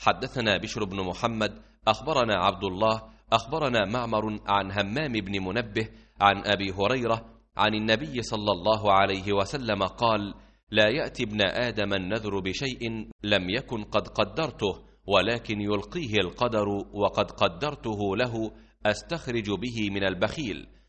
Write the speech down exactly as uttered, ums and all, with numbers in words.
حدثنا بشر بن محمد أخبرنا عبد الله أخبرنا معمر عن همام بن منبه عن أبي هريرة عن النبي صلى الله عليه وسلم قال: لا يأتي ابن آدم النذر بشيء لم يكن قد قدرته، ولكن يلقيه القدر وقد قدرته له، أستخرج به من البخيل.